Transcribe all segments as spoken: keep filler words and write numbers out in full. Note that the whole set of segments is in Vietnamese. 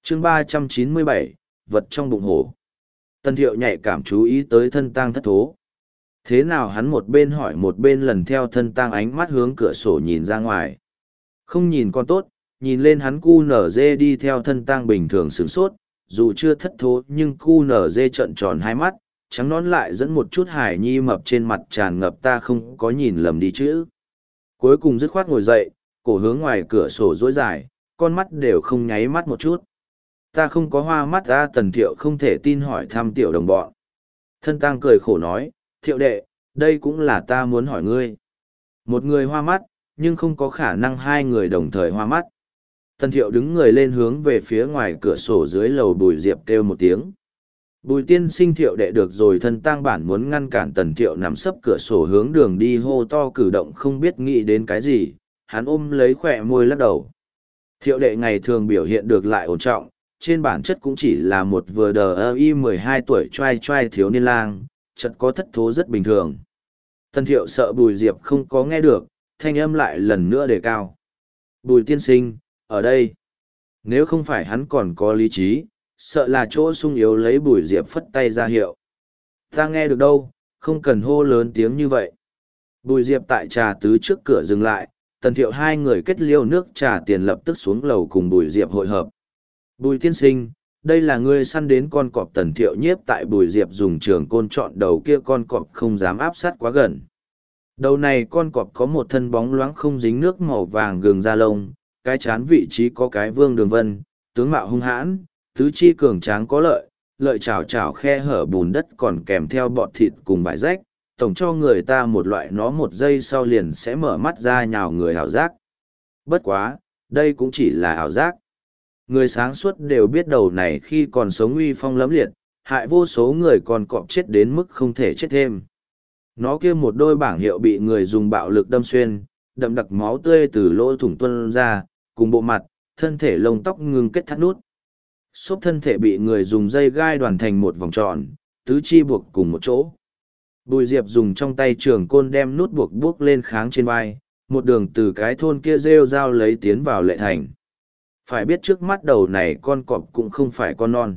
chương ba trăm chín mươi bảy, vật trong bụng hổ. Tần Thiệu nhạy cảm chú ý tới thân tang thất thố. Thế nào hắn một bên hỏi một bên lần theo thân tang ánh mắt hướng cửa sổ nhìn ra ngoài. Không nhìn con tốt, nhìn lên hắn cu nở dê đi theo thân tang bình thường sửng sốt, dù chưa thất thố nhưng cu nở dê trợn tròn hai mắt, trắng nón lại dẫn một chút hải nhi mập trên mặt tràn ngập ta không có nhìn lầm đi chữ. Cuối cùng dứt khoát ngồi dậy, cổ hướng ngoài cửa sổ dối dài, con mắt đều không nháy mắt một chút. Ta không có hoa mắt ra. Tần Thiệu không thể tin hỏi thăm tiểu đồng bọn. Thân tang cười khổ nói, Thiệu đệ, đây cũng là ta muốn hỏi ngươi. Một người hoa mắt, nhưng không có khả năng hai người đồng thời hoa mắt. Tần Thiệu đứng người lên hướng về phía ngoài cửa sổ dưới lầu Bùi Diệp kêu một tiếng. Bùi tiên sinh Thiệu đệ được rồi. Thân tang bản muốn ngăn cản Tần Thiệu nằm sấp cửa sổ hướng đường đi hô to cử động không biết nghĩ đến cái gì, hắn ôm lấy khỏe môi lắc đầu. Thiệu đệ ngày thường biểu hiện được lại ổn trọng, trên bản chất cũng chỉ là một vừa đờ y mười hai tuổi trai trai thiếu niên lang, chợt có thất thố rất bình thường. Tần Thiệu sợ Bùi Diệp không có nghe được, thanh âm lại lần nữa đề cao. Bùi tiên sinh, ở đây. Nếu không phải hắn còn có lý trí, sợ là chỗ sung yếu lấy Bùi Diệp phất tay ra hiệu. Ta nghe được đâu, không cần hô lớn tiếng như vậy. Bùi Diệp tại trà tứ trước cửa dừng lại, Tần Thiệu hai người kết liêu nước trà tiền lập tức xuống lầu cùng Bùi Diệp hội hợp. Bùi tiên sinh, đây là ngươi săn đến con cọp. Tần Thiệu nhiếp tại Bùi Diệp dùng trường côn chọn đầu kia con cọp không dám áp sát quá gần. Đầu này con cọp có một thân bóng loáng không dính nước màu vàng gừng da lông, cái chán vị trí có cái vương đường vân, tướng mạo hung hãn, tứ chi cường tráng có lợi, lợi chảo chảo khe hở bùn đất còn kèm theo bọt thịt cùng vải rách, tổng cho người ta một loại nó một giây sau liền sẽ mở mắt ra nhào người ảo giác. Bất quá, đây cũng chỉ là ảo giác. Người sáng suốt đều biết đầu này khi còn sống uy phong lẫm liệt, hại vô số người còn cọp chết đến mức không thể chết thêm. Nó kia một đôi bảng hiệu bị người dùng bạo lực đâm xuyên, đậm đặc máu tươi từ lỗ thủng tuôn ra, cùng bộ mặt, thân thể lông tóc ngưng kết thắt nút. Xốp thân thể bị người dùng dây gai đoàn thành một vòng tròn, tứ chi buộc cùng một chỗ. Bùi Diệp dùng trong tay trường côn đem nút buộc buộc lên kháng trên vai, một đường từ cái thôn kia rêu rao lấy tiến vào Lệ Thành. Phải biết trước mắt đầu này con cọp cũng không phải con non,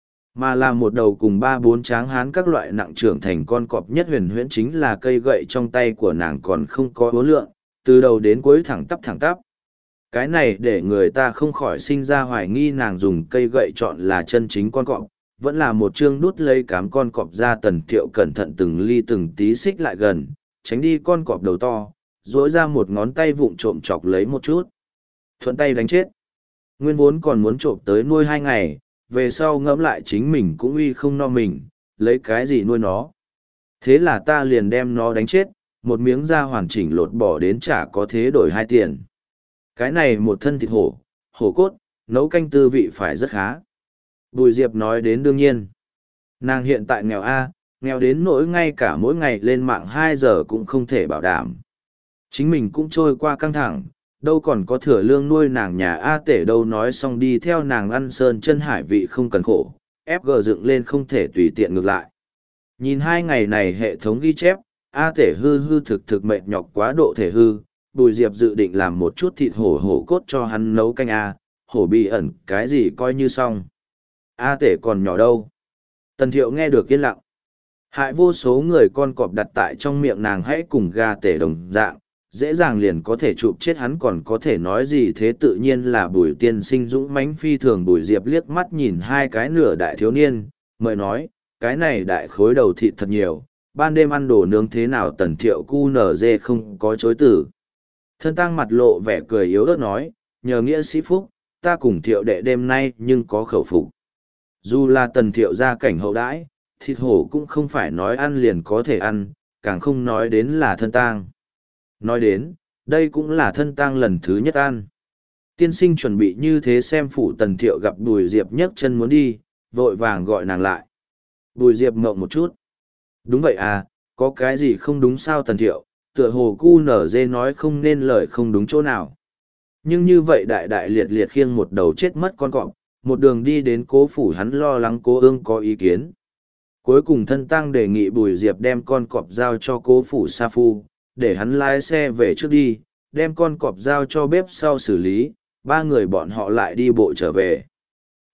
mà là một đầu cùng ba bốn tráng hán các loại nặng trưởng thành con cọp nhất huyền huyễn chính là cây gậy trong tay của nàng còn không có hố lượng, từ đầu đến cuối thẳng tắp thẳng tắp. Cái này để người ta không khỏi sinh ra hoài nghi nàng dùng cây gậy chọn là chân chính con cọp, vẫn là một chương đút lấy cám con cọp ra. Tần Thiệu cẩn thận từng ly từng tí xích lại gần, tránh đi con cọp đầu to, dỗi ra một ngón tay vụng trộm chọc lấy một chút. Thuận tay đánh chết. Nguyên vốn còn muốn trộm tới nuôi hai ngày, về sau ngẫm lại chính mình cũng uy không no mình, lấy cái gì nuôi nó. Thế là ta liền đem nó đánh chết, một miếng da hoàn chỉnh lột bỏ đến chả có thế đổi hai tiền. Cái này một thân thịt hổ, hổ cốt, nấu canh tư vị phải rất khá. Bùi Diệp nói đến đương nhiên. Nàng hiện tại nghèo A, nghèo đến nỗi ngay cả mỗi ngày lên mạng hai giờ cũng không thể bảo đảm. Chính mình cũng trôi qua căng thẳng, đâu còn có thừa lương nuôi nàng nhà A Tể đâu. Nói xong đi theo nàng ăn sơn chân hải vị không cần khổ, ép gờ dựng lên không thể tùy tiện ngược lại. Nhìn hai ngày này hệ thống ghi chép, A Tể hư hư thực thực mệt nhọc quá độ thể hư. Bùi Diệp dự định làm một chút thịt hổ hổ cốt cho hắn nấu canh A, hổ bị ẩn cái gì coi như xong. A Tể còn nhỏ đâu. Tần Thiệu nghe được yên lặng. Hại vô số người con cọp đặt tại trong miệng nàng hãy cùng gà tể đồng dạng, dễ dàng liền có thể chụp chết hắn còn có thể nói gì thế. Tự nhiên là Bùi tiên sinh dũng mãnh phi thường. Bùi Diệp liếc mắt nhìn hai cái nửa đại thiếu niên, mời nói, cái này đại khối đầu thịt thật nhiều, ban đêm ăn đồ nướng thế nào. Tần Thiệu cu nở dê không có chối từ. Thân tang mặt lộ vẻ cười yếu ớt nói, nhờ nghĩa sĩ phúc, ta cùng Thiệu đệ đêm nay nhưng có khẩu phục. Dù là Tần Thiệu gia cảnh hậu đãi, thịt hổ cũng không phải nói ăn liền có thể ăn, càng không nói đến là thân tang. Nói đến, đây cũng là thân tang lần thứ nhất ăn. Tiên sinh chuẩn bị như thế xem phủ. Tần Thiệu gặp Bùi Diệp nhấc chân muốn đi, vội vàng gọi nàng lại. Bùi Diệp ngộng một chút. Đúng vậy à, có cái gì không đúng sao? Tần Thiệu, tựa hồ cu nở dê nói không nên lời không đúng chỗ nào. Nhưng như vậy đại đại liệt liệt khiêng một đầu chết mất con cọp, một đường đi đến cố phủ hắn lo lắng cố ương có ý kiến. Cuối cùng thân tang đề nghị Bùi Diệp đem con cọp giao cho cố phủ Sa Phu, để hắn lái xe về trước đi, đem con cọp giao cho bếp sau xử lý, ba người bọn họ lại đi bộ trở về.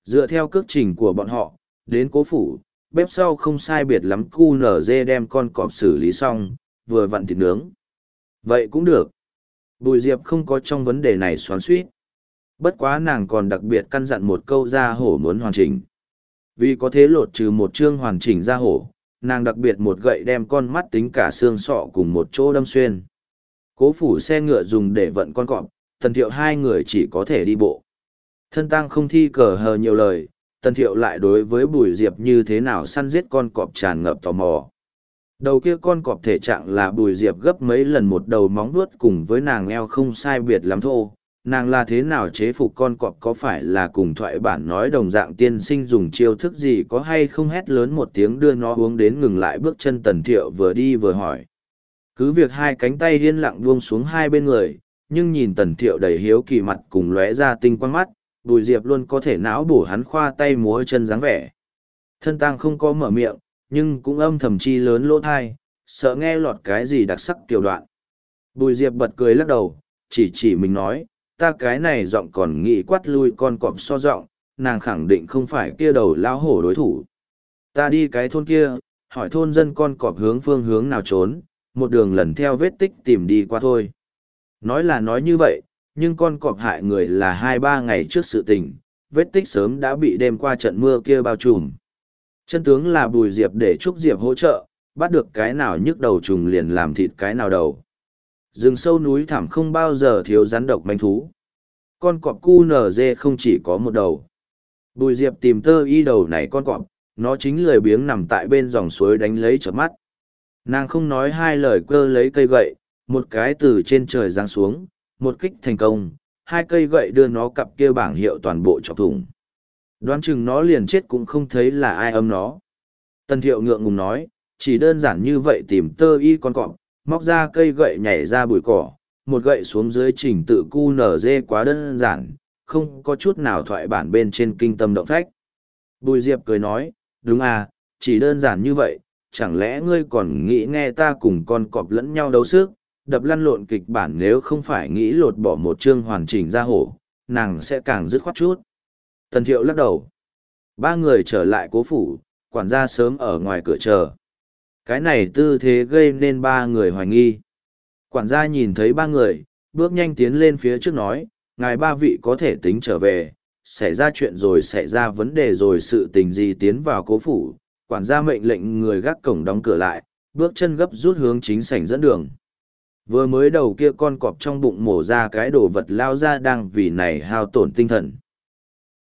Dựa theo cước trình của bọn họ, đến cố phủ, bếp sau không sai biệt lắm cu nở dê đem con cọp xử lý xong, vừa vặn thịt nướng. Vậy cũng được. Bùi Diệp không có trong vấn đề này xoắn suýt. Bất quá nàng còn đặc biệt căn dặn một câu ra hổ muốn hoàn chỉnh. Vì có thế lột trừ một chương hoàn chỉnh ra hổ, nàng đặc biệt một gậy đem con mắt tính cả xương sọ cùng một chỗ đâm xuyên. Cố phủ xe ngựa dùng để vận con cọp, Tần Thiệu hai người chỉ có thể đi bộ. Thân tăng không thi cờ hờ nhiều lời, Tần Thiệu lại đối với Bùi Diệp như thế nào săn giết con cọp tràn ngập tò mò. Đầu kia con cọp thể trạng là Bùi Diệp gấp mấy lần một đầu móng vuốt cùng với nàng eo không sai biệt lắm thô. Nàng là thế nào chế phục con cọp, có phải là cùng thoại bản nói đồng dạng tiên sinh dùng chiêu thức gì có hay không, hét lớn một tiếng đưa nó uống đến ngừng lại bước chân. Tần Thiệu vừa đi vừa hỏi. Cứ việc hai cánh tay yên lặng buông xuống hai bên người, nhưng nhìn Tần Thiệu đầy hiếu kỳ mặt cùng lóe ra tinh quang mắt, Bùi Diệp luôn có thể não bổ hắn khoa tay múa chân dáng vẻ. Thân tang không có mở miệng, nhưng cũng âm thầm chi lớn lỗ thai, sợ nghe lọt cái gì đặc sắc tiểu đoạn. Bùi Diệp bật cười lắc đầu, chỉ chỉ mình nói, ta cái này giọng còn nghĩ quát lui con cọp so giọng, nàng khẳng định không phải kia đầu lao hổ đối thủ. Ta đi cái thôn kia, hỏi thôn dân con cọp hướng phương hướng nào trốn, một đường lần theo vết tích tìm đi qua thôi. Nói là nói như vậy, nhưng con cọp hại người là hai ba ngày trước sự tình, vết tích sớm đã bị đêm qua trận mưa kia bao trùm. Chân tướng là Bùi Diệp để Trúc Diệp hỗ trợ, bắt được cái nào nhức đầu trùng liền làm thịt cái nào đầu. Rừng sâu núi thẳm không bao giờ thiếu rắn độc manh thú. Con cọp cu nở dê không chỉ có một đầu. Bùi Diệp tìm tơ y đầu này con cọp, nó chính lười biếng nằm tại bên dòng suối đánh lấy chợp mắt. Nàng không nói hai lời cơ lấy cây gậy, một cái từ trên trời giáng xuống, một kích thành công, hai cây gậy đưa nó cặp kia bảng hiệu toàn bộ chọc thủng. Đoán chừng nó liền chết cũng không thấy là ai ấm nó. Tần Thiệu ngượng ngùng nói, chỉ đơn giản như vậy tìm tơ y con cọp, móc ra cây gậy nhảy ra bụi cỏ, một gậy xuống dưới trình tự cu nở dê quá đơn giản, không có chút nào thoại bản bên trên kinh tâm động phách. Bùi Diệp cười nói, đúng à, chỉ đơn giản như vậy, chẳng lẽ ngươi còn nghĩ nghe ta cùng con cọp lẫn nhau đấu sức, đập lăn lộn kịch bản, nếu không phải nghĩ lột bỏ một chương hoàn chỉnh ra hổ, nàng sẽ càng dứt khoát chút. Tần Thiệu lắc đầu. Ba người trở lại cố phủ, quản gia sớm ở ngoài cửa chờ. Cái này tư thế gây nên ba người hoài nghi. Quản gia nhìn thấy ba người, bước nhanh tiến lên phía trước nói, ngài ba vị có thể tính trở về, xảy ra chuyện rồi xảy ra vấn đề rồi sự tình gì tiến vào cố phủ. Quản gia mệnh lệnh người gác cổng đóng cửa lại, bước chân gấp rút hướng chính sảnh dẫn đường. Vừa mới đầu kia con cọp trong bụng mổ ra cái đồ vật lao ra đang vì này hao tổn tinh thần.